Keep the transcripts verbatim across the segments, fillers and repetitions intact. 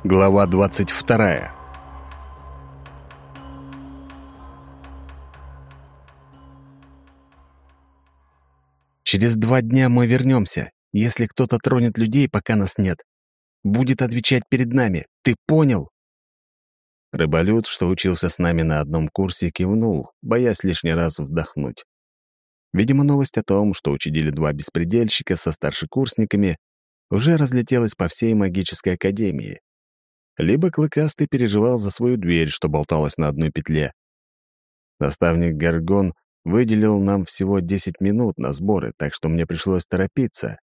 Глава двадцать вторая. Через два дня мы вернемся. Если кто-то тронет людей, пока нас нет, будет отвечать перед нами. Ты понял? Рыболюд, что учился с нами на одном курсе, кивнул, боясь лишний раз вдохнуть. Видимо, новость о том, что учудили два беспредельщика со старшекурсниками, уже разлетелась по всей магической академии. Либо Клыкастый переживал за свою дверь, что болталась на одной петле. Наставник Гаргон выделил нам всего десять минут на сборы, так что мне пришлось торопиться.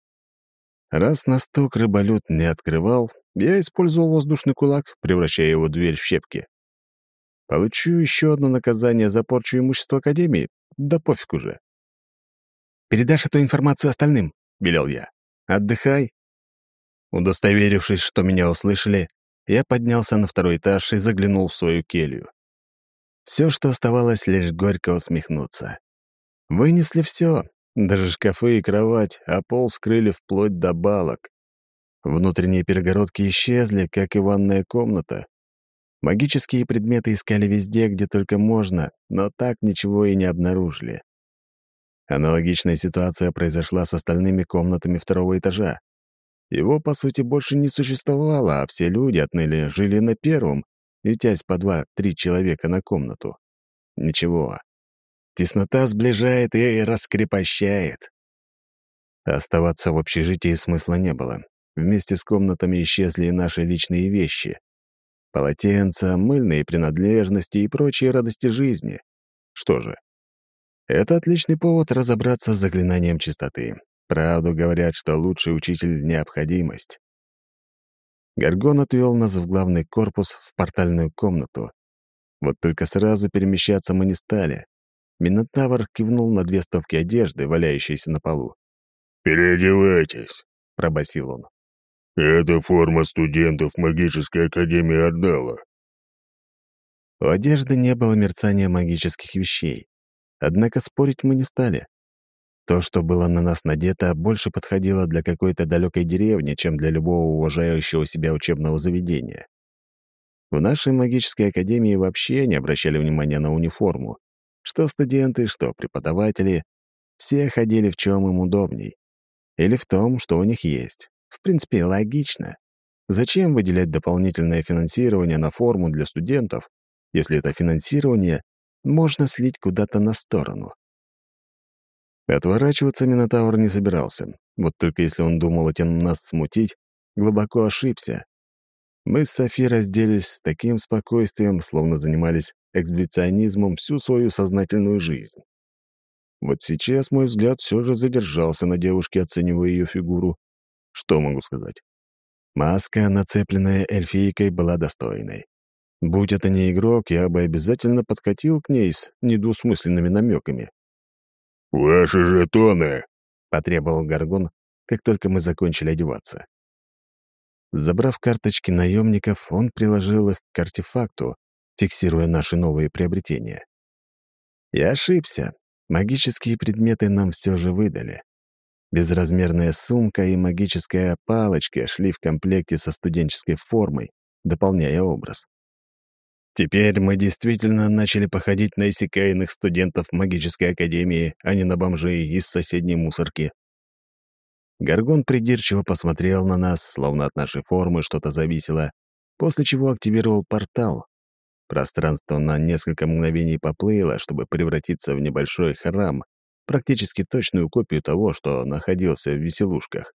Раз на стук Рыболюд не открывал, я использовал воздушный кулак, превращая его дверь в щепки. Получу еще одно наказание за порчу имущества Академии? Да пофиг уже. «Передашь эту информацию остальным», — велел я. «Отдыхай». Удостоверившись, что меня услышали, я поднялся на второй этаж и заглянул в свою келью. Все, что оставалось, лишь горько усмехнуться. Вынесли все, даже шкафы и кровать, а пол скрыли вплоть до балок. Внутренние перегородки исчезли, как и ванная комната. Магические предметы искали везде, где только можно, но так ничего и не обнаружили. Аналогичная ситуация произошла с остальными комнатами второго этажа. Его, по сути, больше не существовало, а все люди отныне жили на первом, ютясь по два-три человека на комнату. Ничего. Теснота сближает и раскрепощает. Оставаться в общежитии смысла не было. Вместе с комнатами исчезли и наши личные вещи. Полотенца, мыльные принадлежности и прочие радости жизни. Что же, это отличный повод разобраться с заклинанием чистоты. Правду говорят, что лучший учитель — необходимость. Гаргон отвел нас в главный корпус, в портальную комнату. Вот только сразу перемещаться мы не стали. Минотавр кивнул на две стопки одежды, валяющиеся на полу. «Переодевайтесь», — пробасил он. «Это форма студентов магической академии Ордала». У одежды не было мерцания магических вещей. Однако спорить мы не стали. То, что было на нас надето, больше подходило для какой-то далекой деревни, чем для любого уважающего себя учебного заведения. В нашей магической академии вообще не обращали внимания на униформу. Что студенты, что преподаватели, все ходили в чем им удобней. Или в том, что у них есть. В принципе, логично. Зачем выделять дополнительное финансирование на форму для студентов, если это финансирование можно слить куда-то на сторону? Отворачиваться Минотавр не собирался. Вот только если он думал этим нас смутить, глубоко ошибся. Мы с Софи разделись с таким спокойствием, словно занимались эксбиционизмом всю свою сознательную жизнь. Вот сейчас мой взгляд все же задержался на девушке, оценивая ее фигуру. Что могу сказать? Маска, нацепленная эльфийкой, была достойной. Будь это не игрок, я бы обязательно подкатил к ней с недвусмысленными намеками. «Ваши жетоны!» — потребовал Гаргон, как только мы закончили одеваться. Забрав карточки наемников, он приложил их к артефакту, фиксируя наши новые приобретения. Я ошибся. Магические предметы нам все же выдали. Безразмерная сумка и магическая палочка шли в комплекте со студенческой формой, дополняя образ. Теперь мы действительно начали походить на иссякаянных студентов магической академии, а не на бомжей из соседней мусорки. Гаргон придирчиво посмотрел на нас, словно от нашей формы что-то зависело, после чего активировал портал. Пространство на несколько мгновений поплыло, чтобы превратиться в небольшой храм, практически точную копию того, что находился в веселушках.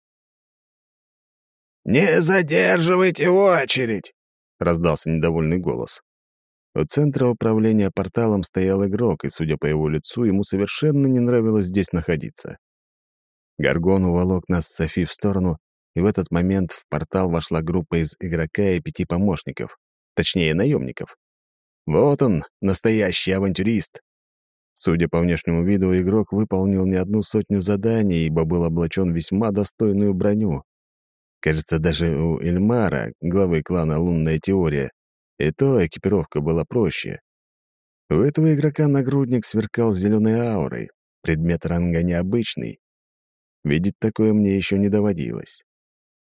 «Не задерживайте очередь!» — раздался недовольный голос. У центра управления порталом стоял игрок, и, судя по его лицу, ему совершенно не нравилось здесь находиться. Гаргон уволок нас с Софи в сторону, и в этот момент в портал вошла группа из игрока и пяти помощников, точнее, наемников. Вот он, настоящий авантюрист. Судя по внешнему виду, игрок выполнил не одну сотню заданий, ибо был облачен в весьма достойную броню. Кажется, даже у Эльмара, главы клана «Лунная теория», и то экипировка была проще. У этого игрока нагрудник сверкал зеленой аурой, предмет ранга необычный. Видеть такое мне еще не доводилось.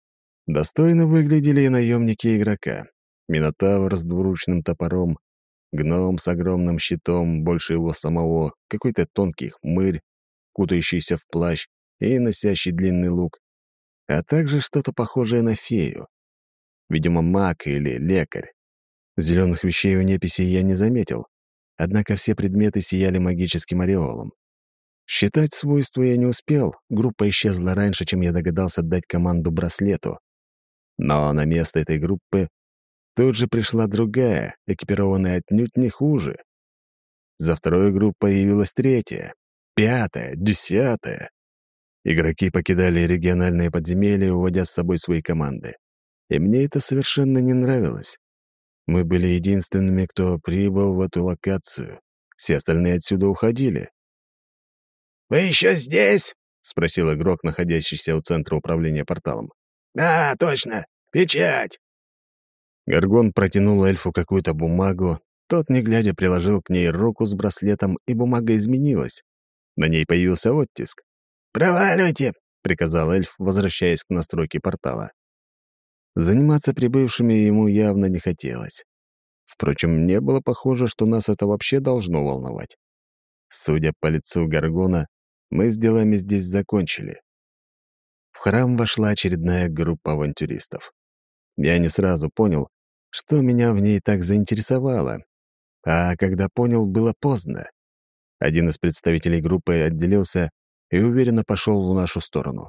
Достойно выглядели и наемники игрока. Минотавр с двуручным топором, гном с огромным щитом, больше его самого, какой-то тонкий хмырь, кутающийся в плащ и носящий длинный лук, а также что-то похожее на фею. Видимо, маг или лекарь. Зеленых вещей у неписей я не заметил, однако все предметы сияли магическим ореолом. Считать свойства я не успел, группа исчезла раньше, чем я догадался дать команду браслету. Но на место этой группы тут же пришла другая, экипированная отнюдь не хуже. За второй группой явилась третья, пятая, десятая. Игроки покидали региональные подземелья, уводя с собой свои команды. И мне это совершенно не нравилось. Мы были единственными, кто прибыл в эту локацию. Все остальные отсюда уходили. «Вы еще здесь?» — спросил игрок, находящийся у центра управления порталом. «А, точно! Печать!» Горгон протянул эльфу какую-то бумагу, тот, не глядя, приложил к ней руку с браслетом, и бумага изменилась. На ней появился оттиск. «Проваливайте!» — приказал эльф, возвращаясь к настройке портала. Заниматься прибывшими ему явно не хотелось. Впрочем, не было похоже, что нас это вообще должно волновать. Судя по лицу Горгона, мы с делами здесь закончили. В храм вошла очередная группа авантюристов. Я не сразу понял, что меня в ней так заинтересовало. А когда понял, было поздно. Один из представителей группы отделился и уверенно пошел в нашу сторону.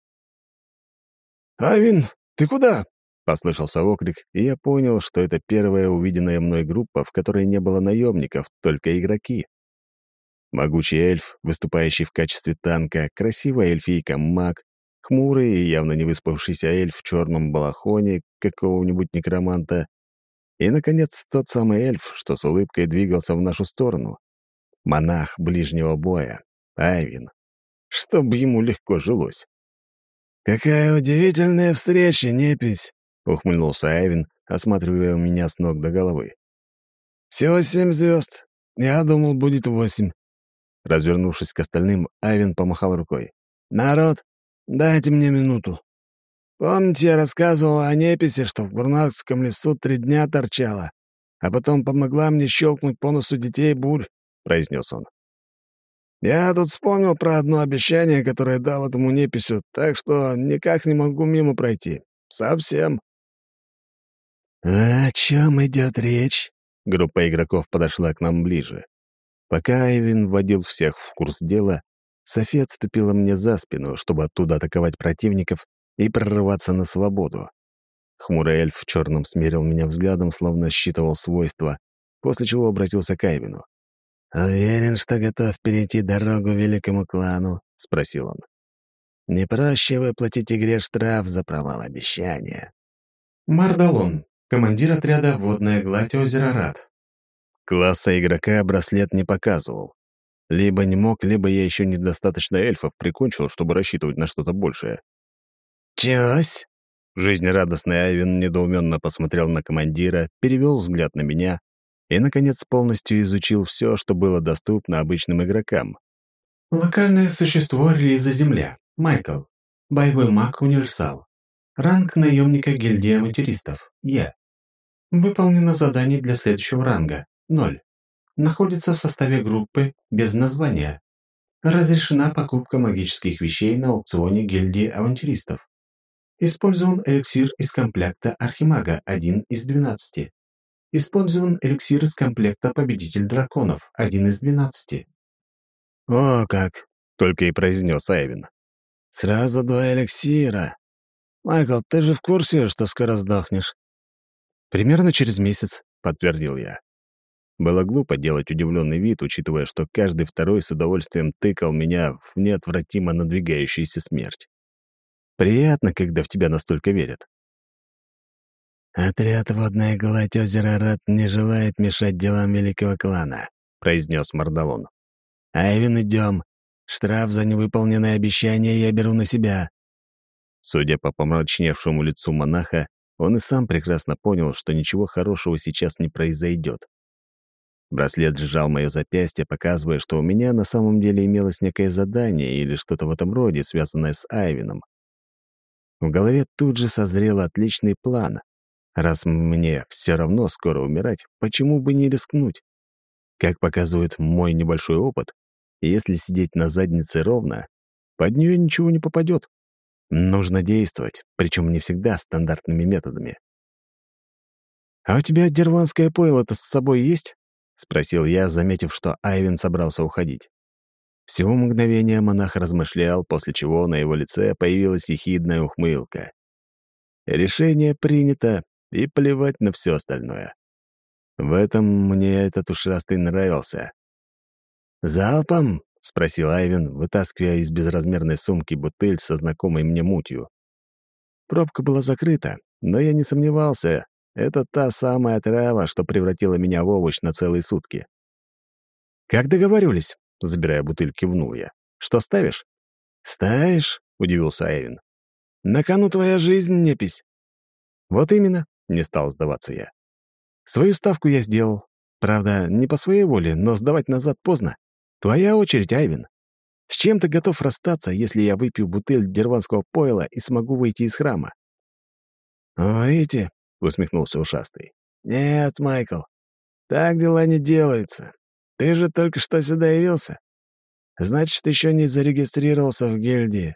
«Авин, ты куда?» — послышался окрик, и я понял, что это первая увиденная мной группа, в которой не было наемников, только игроки. Могучий эльф, выступающий в качестве танка, красивая эльфийка-маг, хмурый и явно не выспавшийся эльф в черном балахоне какого-нибудь некроманта и, наконец, тот самый эльф, что с улыбкой двигался в нашу сторону. Монах ближнего боя, Айвин. Чтоб ему легко жилось. «Какая удивительная встреча, непись!» — ухмыльнулся Айвин, осматривая меня с ног до головы. «Всего семь звезд. Я думал, будет восемь». Развернувшись к остальным, Айвин помахал рукой. «Народ, дайте мне минуту. Помните, я рассказывал о неписи, что в Гурнакском лесу три дня торчала, а потом помогла мне щелкнуть по носу детей бурь?» — произнес он. «Я тут вспомнил про одно обещание, которое дал этому неписю, так что никак не могу мимо пройти. Совсем». «А о чем идет речь?» Группа игроков подошла к нам ближе. Пока Айвин вводил всех в курс дела, Софи отступила мне за спину, чтобы оттуда атаковать противников и прорываться на свободу. Хмурый эльф в черном смерил меня взглядом, словно считывал свойства, после чего обратился к Айвину. «Уверен, что готов перейти дорогу великому клану?» — спросил он. «Не проще выплатить игре штраф за провал обещания». Мардалон, командир отряда «Водная гладь озера Рат». Класса игрока браслет не показывал. Либо не мог, либо я еще недостаточно эльфов прикончил, чтобы рассчитывать на что-то большее. «Чёсь?» Жизнерадостный Айвин недоуменно посмотрел на командира, перевел взгляд на меня и, наконец, полностью изучил все, что было доступно обычным игрокам. Локальное существо релиза Земля. Майкл. Боевой маг Универсал. Ранг наемника гильдии авантюристов. Е. Выполнено задание для следующего ранга. ноль. Находится в составе группы без названия. Разрешена покупка магических вещей на аукционе гильдии авантюристов. Использован эликсир из комплекта Архимага, один из двенадцати. Использован эликсир из комплекта Победитель драконов, один из двенадцати. «О, как!» — только и произнес Айвин. «Сразу два эликсира. Майкл, ты же в курсе, что скоро сдохнешь?» «Примерно через месяц», — подтвердил я. Было глупо делать удивленный вид, учитывая, что каждый второй с удовольствием тыкал меня в неотвратимо надвигающуюся смерть. Приятно, когда в тебя настолько верят. «Отряд «Водная гладь озера Рат» не желает мешать делам великого клана», — произнес Мардалон. «Айвин, идем. Штраф за невыполненное обещание я беру на себя». Судя по помрачневшему лицу монаха, он и сам прекрасно понял, что ничего хорошего сейчас не произойдет. Браслет сжал мое запястье, показывая, что у меня на самом деле имелось некое задание или что-то в этом роде, связанное с Айвином. В голове тут же созрел отличный план. Раз мне все равно скоро умирать, почему бы не рискнуть? Как показывает мой небольшой опыт, если сидеть на заднице ровно, под нее ничего не попадет. Нужно действовать, причем не всегда стандартными методами. «А у тебя дерванское пойло-то с собой есть?» — спросил я, заметив, что Айвен собрался уходить. Всего мгновение монах размышлял, после чего на его лице появилась ехидная ухмылка. Решение принято, и плевать на все остальное. В этом мне этот ушастый нравился. «Залпом?» — спросил Айвен, вытаскивая из безразмерной сумки бутыль со знакомой мне мутью. Пробка была закрыта, но я не сомневался. Это та самая трава, что превратила меня в овощ на целые сутки. «Как договаривались?» — забирая бутыль, кивнул я. «Что ставишь?» «Ставишь?» — удивился Айвен. «На кону твоя жизнь, непись». «Вот именно», — не стал сдаваться я. «Свою ставку я сделал. Правда, не по своей воле, но сдавать назад поздно. Твоя очередь, Айвен. С чем ты готов расстаться, если я выпью бутыль дерванского пойла и смогу выйти из храма?» «О, эти!» — усмехнулся ушастый. «Нет, Майкл, так дела не делаются. Ты же только что сюда явился. Значит, еще не зарегистрировался в гильдии.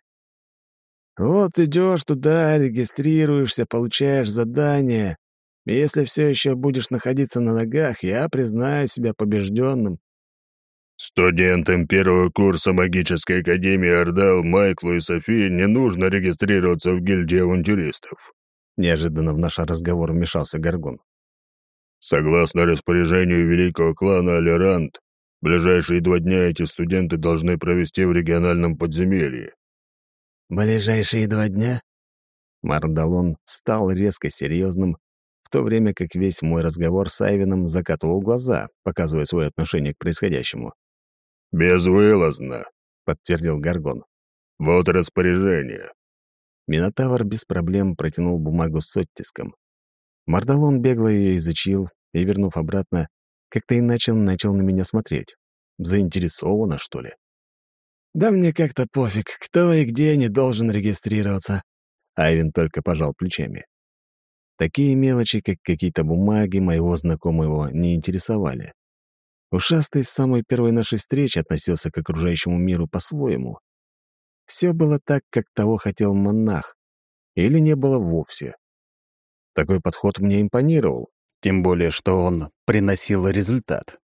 Вот идешь туда, регистрируешься, получаешь задание. И если все еще будешь находиться на ногах, я признаю себя побежденным». Студентам первого курса магической академии Ордал Майклу и Софии не нужно регистрироваться в гильдии авантюристов. Неожиданно в наш разговор вмешался Горгон. Согласно распоряжению великого клана Алерант, ближайшие два дня эти студенты должны провести в региональном подземелье. «Ближайшие два дня?» Мардалон стал резко серьезным, в то время как весь мой разговор с Айвеном закатывал глаза, показывая свое отношение к происходящему. «Безвылазно», — подтвердил Горгон. «Вот распоряжение». Минотавр без проблем протянул бумагу с оттиском. Мардалон бегло ее изучил и, вернув обратно, как-то иначе начал на меня смотреть. Заинтересованно, что ли? «Да мне как-то пофиг, кто и где не должен регистрироваться». Айвен только пожал плечами. Такие мелочи, как какие-то бумаги, моего знакомого не интересовали. Ушастый с самой первой нашей встречи относился к окружающему миру по-своему. Все было так, как того хотел монах, или не было вовсе. Такой подход мне импонировал, тем более, что он приносил результат.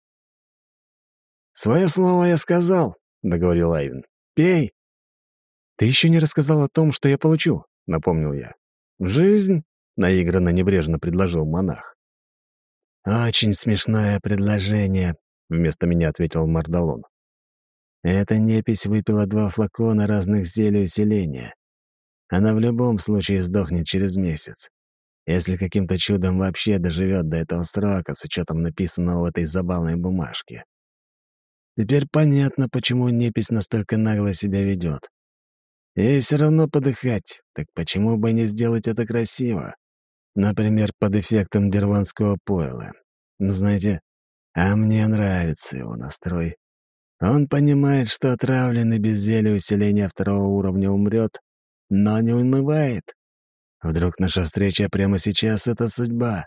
«Свое слово я сказал», — договорил Айвен. «Пей». «Ты еще не рассказал о том, что я получу», — напомнил я. «Жизнь?» — наигранно небрежно предложил монах. «Очень смешное предложение», — вместо меня ответил Мардалон. «Эта непись выпила два флакона разных зелий усиления. Она в любом случае сдохнет через месяц, если каким-то чудом вообще доживет до этого срока с учетом написанного в этой забавной бумажке. Теперь понятно, почему непись настолько нагло себя ведет. Ей все равно подыхать, так почему бы не сделать это красиво? Например, под эффектом дерванского пойла. Знаете, а мне нравится его настрой. Он понимает, что отравленный без зелья усиления второго уровня умрет, но не унывает. Вдруг наша встреча прямо сейчас — это судьба.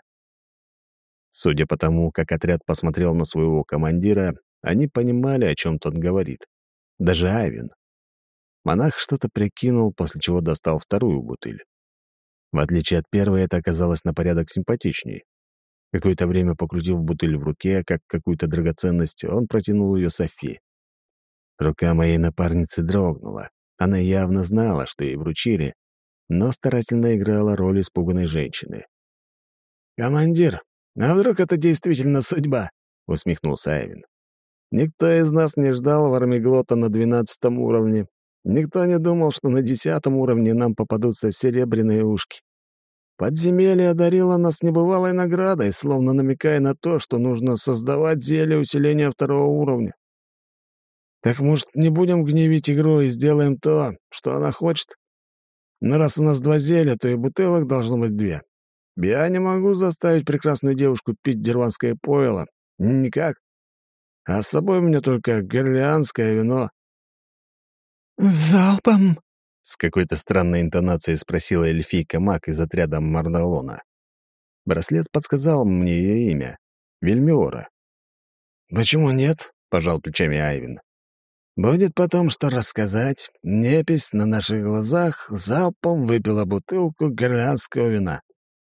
Судя по тому, как отряд посмотрел на своего командира, они понимали, о чем тот говорит. Даже Айвен. Монах что-то прикинул, после чего достал вторую бутыль. В отличие от первой, это оказалось на порядок симпатичней. Какое-то время покрутив бутыль в руке, как какую-то драгоценность, он протянул ее Софи. Рука моей напарницы дрогнула. Она явно знала, что ей вручили, но старательно играла роль испуганной женщины. «Командир, а вдруг это действительно судьба?» — усмехнулся Айвен. «Никто из нас не ждал Вармиглота на двенадцатом уровне. Никто не думал, что на десятом уровне нам попадутся серебряные ушки. Подземелье одарило нас небывалой наградой, словно намекая на то, что нужно создавать зелье усиления второго уровня. Так, может, не будем гневить игру и сделаем то, что она хочет? Но раз у нас два зелья, то и бутылок должно быть две. Я не могу заставить прекрасную девушку пить дерванское пойло. Никак. А с собой у меня только горлеанское вино». «Залпом!» — С какой-то странной интонацией спросила эльфийка Мак из отряда Мардалона. Браслет подсказал мне ее имя — Вельмиора. «Почему нет?» — пожал плечами Айвин. «Будет потом что рассказать. Непись на наших глазах залпом выпила бутылку горлянского вина.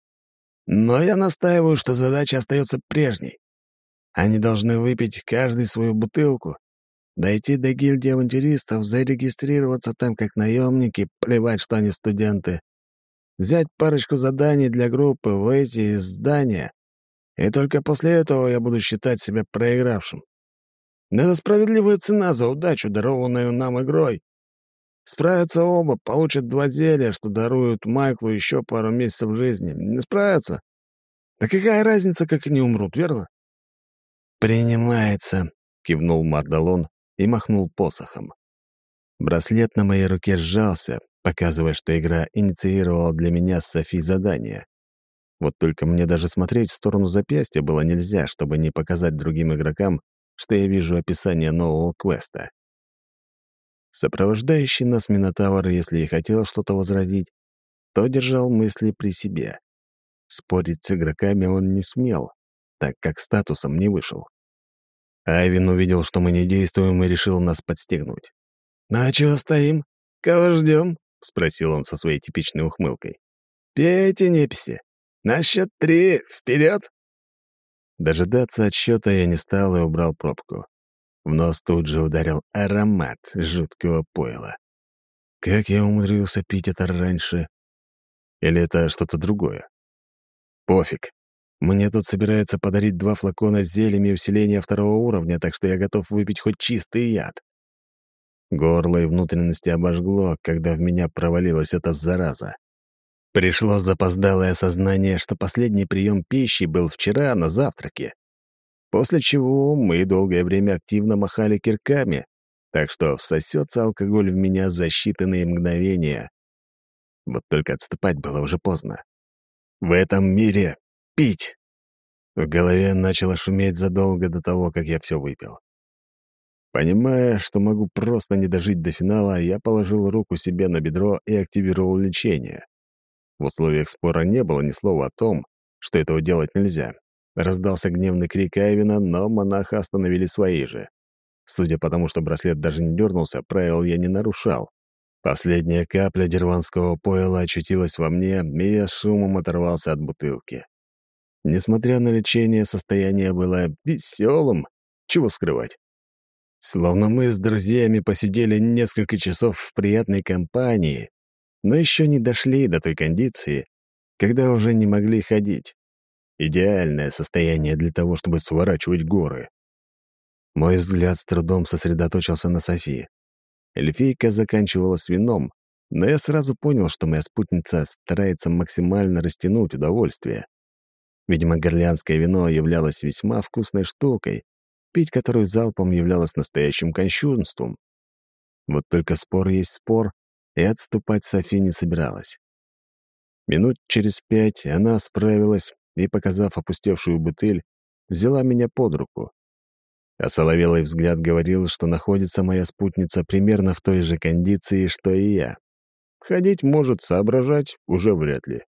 Но я настаиваю, что задача остается прежней. Они должны выпить каждый свою бутылку, дойти до гильдии авантюристов, зарегистрироваться там как наемники, плевать, что они студенты, взять парочку заданий для группы, выйти из здания, и только после этого я буду считать себя проигравшим. Но это справедливая цена за удачу, дарованную нам игрой. Справятся оба, получат два зелья, что даруют Майклу еще пару месяцев жизни. Не справятся? Да какая разница, как они умрут, верно? «Принимается», — кивнул Мардалон и махнул посохом. Браслет на моей руке сжался, показывая, что игра инициировала для меня с Софи задание. Вот только мне даже смотреть в сторону запястья было нельзя, чтобы не показать другим игрокам, что я вижу описание нового квеста. Сопровождающий нас Минотавр, если и хотел что-то возразить, то держал мысли при себе. Спорить с игроками он не смел, так как статусом не вышел. Айвин увидел, что мы не действуем, и решил нас подстегнуть. «Ну а чего стоим? Кого ждем?» — спросил он со своей типичной ухмылкой. «Пейте, неписи. На счет три. Вперед!» Дожидаться отсчета я не стал и убрал пробку. В нос тут же ударил аромат жуткого пойла. Как я умудрился пить это раньше? Или это что-то другое? Пофиг. Мне тут собирается подарить два флакона с зельями усиления второго уровня, так что я готов выпить хоть чистый яд. Горло и внутренности обожгло, когда в меня провалилась эта зараза. Пришло запоздалое осознание, что последний прием пищи был вчера на завтраке. После чего мы долгое время активно махали кирками, так что всосется алкоголь в меня за считанные мгновения. Вот только отступать было уже поздно. В этом мире пить! В голове начало шуметь задолго до того, как я все выпил. Понимая, что могу просто не дожить до финала, я положил руку себе на бедро и активировал лечение. В условиях спора не было ни слова о том, что этого делать нельзя. Раздался гневный крик Айвина, но монаха остановили свои же. Судя по тому, что браслет даже не дернулся, правил я не нарушал. Последняя капля дерванского пойла очутилась во мне, и я шумом оторвался от бутылки. Несмотря на лечение, состояние было веселым. Чего скрывать? Словно мы с друзьями посидели несколько часов в приятной компании, но еще не дошли до той кондиции, когда уже не могли ходить. Идеальное состояние для того, чтобы сворачивать горы. Мой взгляд с трудом сосредоточился на Софии. Эльфийка заканчивала с вином, но я сразу понял, что моя спутница старается максимально растянуть удовольствие. Видимо, горлянское вино являлось весьма вкусной штукой, пить которую залпом являлось настоящим кощунством. Вот только спор есть спор, и отступать Софи не собиралась. Минут через пять она справилась и, показав опустевшую бутыль, взяла меня под руку. А соловелый взгляд говорил, что находится моя спутница примерно в той же кондиции, что и я. Ходить может, соображать уже вряд ли.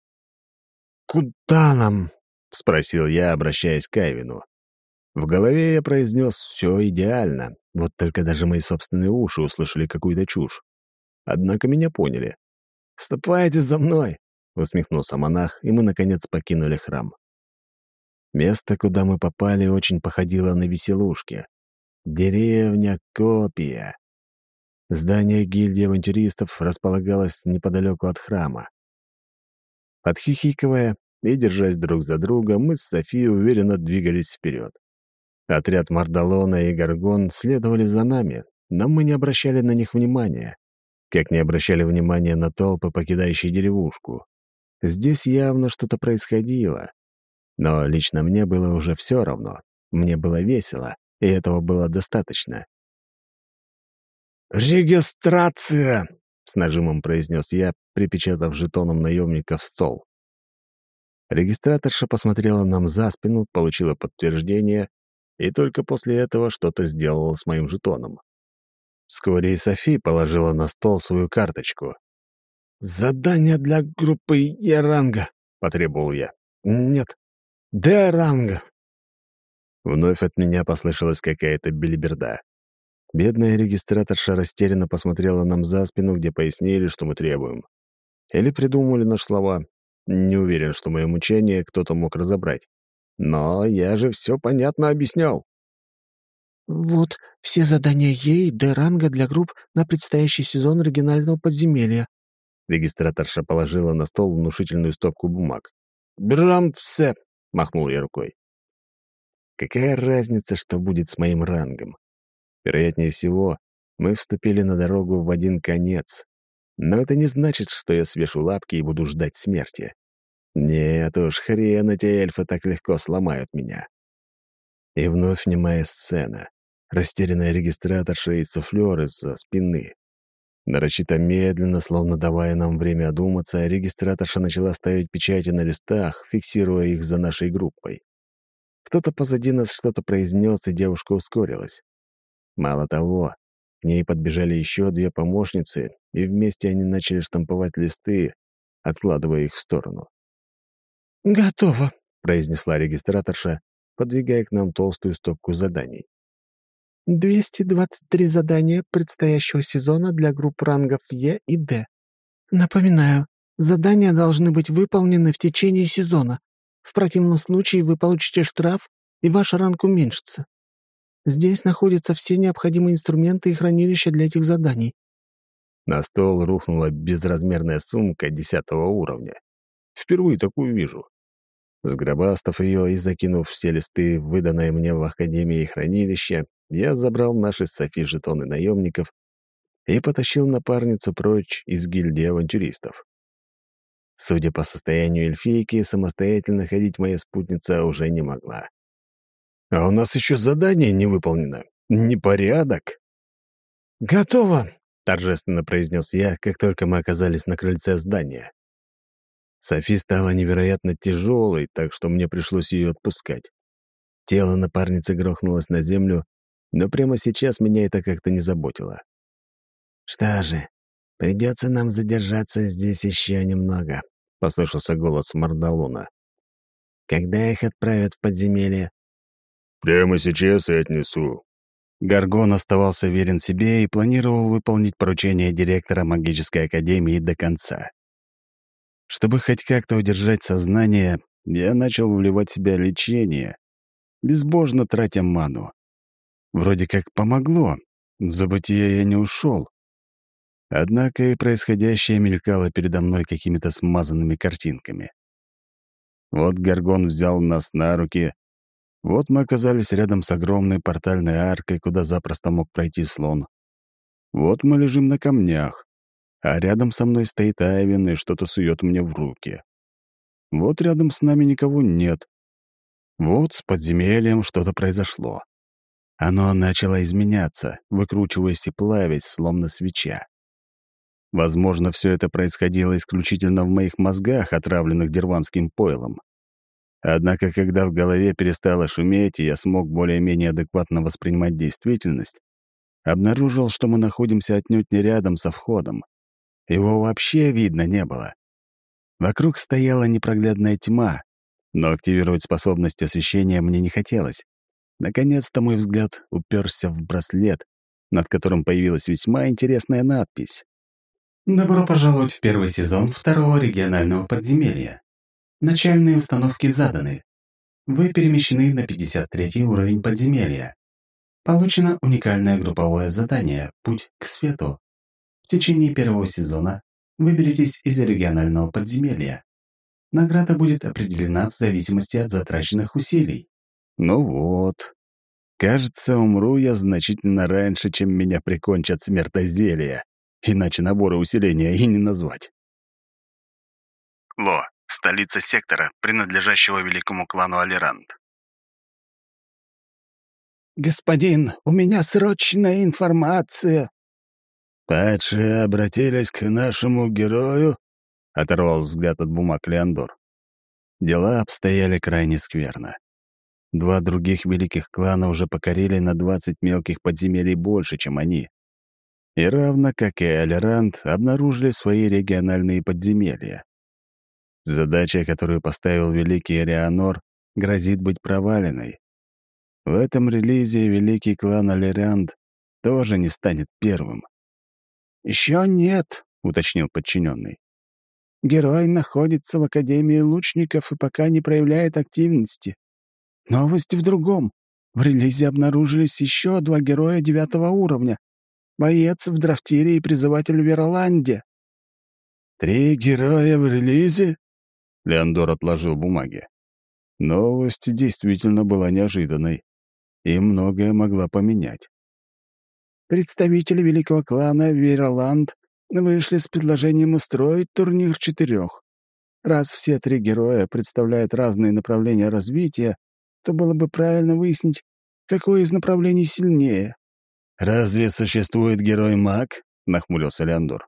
«Куда нам?» — спросил я, обращаясь к Айвину. В голове я произнес «все идеально», вот только даже мои собственные уши услышали какую-то чушь. Однако меня поняли. «Ступайте за мной!» — усмехнулся монах, и мы, наконец, покинули храм. Место, куда мы попали, очень походило на веселушки. Деревня Копия. Здание гильдии авантюристов располагалось неподалеку от храма. Подхихикивая и держась друг за друга, мы с Софией уверенно двигались вперед. Отряд Мардалона и Гаргон следовали за нами, но мы не обращали на них внимания, как не обращали внимания на толпы, покидающие деревушку. Здесь явно что-то происходило. Но лично мне было уже все равно. Мне было весело, и этого было достаточно. «Регистрация!» — с нажимом произнес я, припечатав жетоном наемника в стол. Регистраторша посмотрела нам за спину, получила подтверждение, и только после этого что-то сделала с моим жетоном. Вскоре и Софи положила на стол свою карточку. «Задание для группы Е-ранга», — потребовал я. «Нет, Д-ранга». Вновь от меня послышалась какая-то белиберда. Бедная регистраторша растерянно посмотрела нам за спину, где пояснили, что мы требуем. Или придумали наши слова. Не уверен, что мое мучение кто-то мог разобрать. Но я же все понятно объяснял. «Вот все задания Е и Д-ранга для групп на предстоящий сезон регионального подземелья». Регистраторша положила на стол внушительную стопку бумаг. «Берам все», — махнул я рукой. Какая разница, что будет с моим рангом? Вероятнее всего, мы вступили на дорогу в один конец. Но это не значит, что я свешу лапки и буду ждать смерти. Нет уж, хрен эти эльфы так легко сломают меня. И вновь немая сцена. Растерянная регистраторша и суфлёр из-за спины. Нарочито медленно, словно давая нам время одуматься, регистраторша начала ставить печати на листах, фиксируя их за нашей группой. Кто-то позади нас что-то произнес, и девушка ускорилась. Мало того, к ней подбежали еще две помощницы, и вместе они начали штамповать листы, откладывая их в сторону. «Готово», — произнесла регистраторша, подвигая к нам толстую стопку заданий. двести двадцать три задания предстоящего сезона для групп рангов Е и Д. Напоминаю, задания должны быть выполнены в течение сезона. В противном случае вы получите штраф, и ваш ранг уменьшится. Здесь находятся все необходимые инструменты и хранилища для этих заданий». На стол рухнула безразмерная сумка десятого уровня. Впервые такую вижу. Сгробастав ее и закинув все листы, выданные мне в Академии хранилища, я забрал наши с Софи жетоны наемников и потащил напарницу прочь из гильдии авантюристов. Судя по состоянию эльфийки, самостоятельно ходить моя спутница уже не могла. А у нас еще задание не выполнено. Непорядок. «Готово», — торжественно произнес я, как только мы оказались на крыльце здания. Софи стала невероятно тяжелой, так что мне пришлось ее отпускать. Тело напарницы грохнулось на землю, но прямо сейчас меня это как-то не заботило. «Что же, придется нам задержаться здесь еще немного», — послышался голос Мордалуна. «Когда их отправят в подземелье?» «Прямо сейчас и отнесу». Гаргон оставался верен себе и планировал выполнить поручение директора магической академии до конца. Чтобы хоть как-то удержать сознание, я начал вливать в себя лечение, безбожно тратя ману. Вроде как помогло, в забытие я не ушел. Однако и происходящее мелькало передо мной какими-то смазанными картинками. Вот Гаргон взял нас на руки, вот мы оказались рядом с огромной портальной аркой, куда запросто мог пройти слон. Вот мы лежим на камнях, а рядом со мной стоит Айвен и что-то сует мне в руки. Вот рядом с нами никого нет. Вот с подземельем что-то произошло. Оно начало изменяться, выкручиваясь и плавясь, словно свеча. Возможно, все это происходило исключительно в моих мозгах, отравленных дерванским пойлом. Однако, когда в голове перестало шуметь, и я смог более-менее адекватно воспринимать действительность, обнаружил, что мы находимся отнюдь не рядом со входом. Его вообще видно не было. Вокруг стояла непроглядная тьма, но активировать способность освещения мне не хотелось. Наконец-то мой взгляд уперся в браслет, над которым появилась весьма интересная надпись. Добро пожаловать в первый сезон второго регионального подземелья. Начальные установки заданы. Вы перемещены на пятьдесят третий уровень подземелья. Получено уникальное групповое задание «Путь к свету». В течение первого сезона выберитесь из регионального подземелья. Награда будет определена в зависимости от затраченных усилий. Ну вот. Кажется, умру я значительно раньше, чем меня прикончат смертозелья. Иначе набора усиления и не назвать. Ло. Столица сектора, принадлежащего великому клану Алерант. «Господин, у меня срочная информация». «Падшие обратились к нашему герою?» — оторвал взгляд от бумаг Леандор. Дела обстояли крайне скверно. Два других великих клана уже покорили на двадцать мелких подземелий больше, чем они. И равно как и Алерант, обнаружили свои региональные подземелья. Задача, которую поставил великий Эрианор, грозит быть проваленной. В этом релизе великий клан Алерант тоже не станет первым. «Еще нет», — уточнил подчиненный. «Герой находится в Академии лучников и пока не проявляет активности. Новость в другом. В релизе обнаружились еще два героя девятого уровня. Боец в Драфтире и призыватель в Вероланде». «Три героя в релизе?» Леандор отложил бумаги. Новость действительно была неожиданной и многое могла поменять. Представители великого клана Вероланд вышли с предложением устроить турнир четырех. Раз все три героя представляют разные направления развития, то было бы правильно выяснить, какое из направлений сильнее. «Разве существует герой-маг?» — нахмурился Леандор.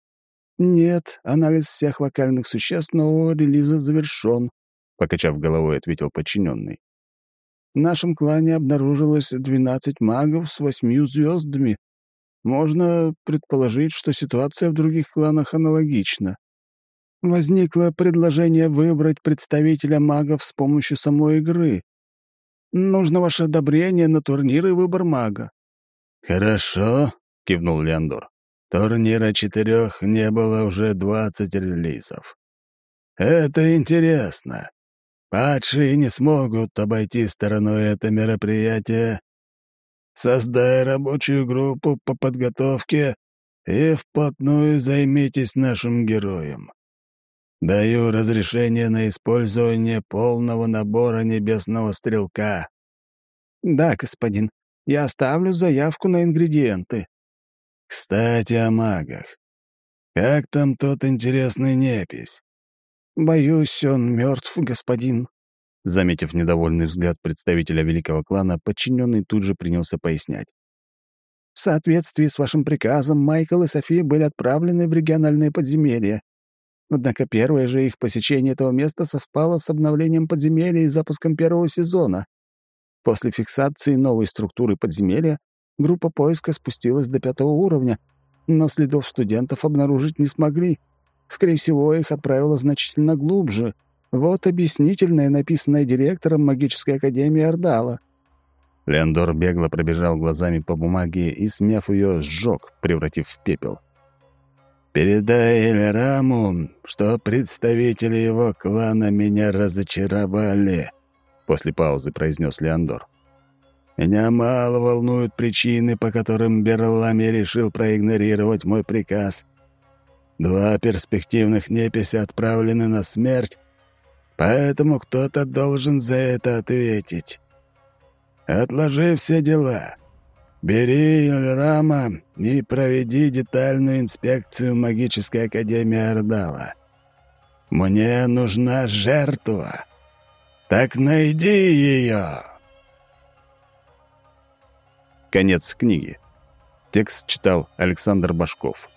«Нет, анализ всех локальных существ нового релиза завершен», — покачав головой, ответил подчиненный. «В нашем клане обнаружилось двенадцать магов с восьмью звездами. Можно предположить, что ситуация в других кланах аналогична. Возникло предложение выбрать представителя магов с помощью самой игры. Нужно ваше одобрение на турнир и выбор мага». «Хорошо», — кивнул Леандор. «Турнира четырех не было уже двадцать релизов. Это интересно. Падшие не смогут обойти стороной это мероприятие. Создай рабочую группу по подготовке и вплотную займитесь нашим героем. Даю разрешение на использование полного набора небесного стрелка». «Да, господин, я оставлю заявку на ингредиенты». «Кстати, о магах. Как там тот интересный непись?» «Боюсь, он мертв, господин». Заметив недовольный взгляд представителя великого клана, подчиненный тут же принялся пояснять. «В соответствии с вашим приказом, Майкл и София были отправлены в региональные подземелья. Однако первое же их посещение этого места совпало с обновлением подземелья и запуском первого сезона. После фиксации новой структуры подземелья группа поиска спустилась до пятого уровня, но следов студентов обнаружить не смогли. Скорее всего, их отправило значительно глубже. Вот объяснительное, написанное директором магической академии Ордала». Леандор бегло пробежал глазами по бумаге и, смяв ее, сжег, превратив в пепел. «Передай Эльраму, что представители его клана меня разочаровали», — после паузы произнес Леандор. «Меня мало волнуют причины, по которым Берлами решил проигнорировать мой приказ. Два перспективных неписи отправлены на смерть, поэтому кто-то должен за это ответить. Отложи все дела. Бери Эльрама и проведи детальную инспекцию магической академии Ордала. Мне нужна жертва. Так найди ее!» Конец книги. Текст читал Александр Башков.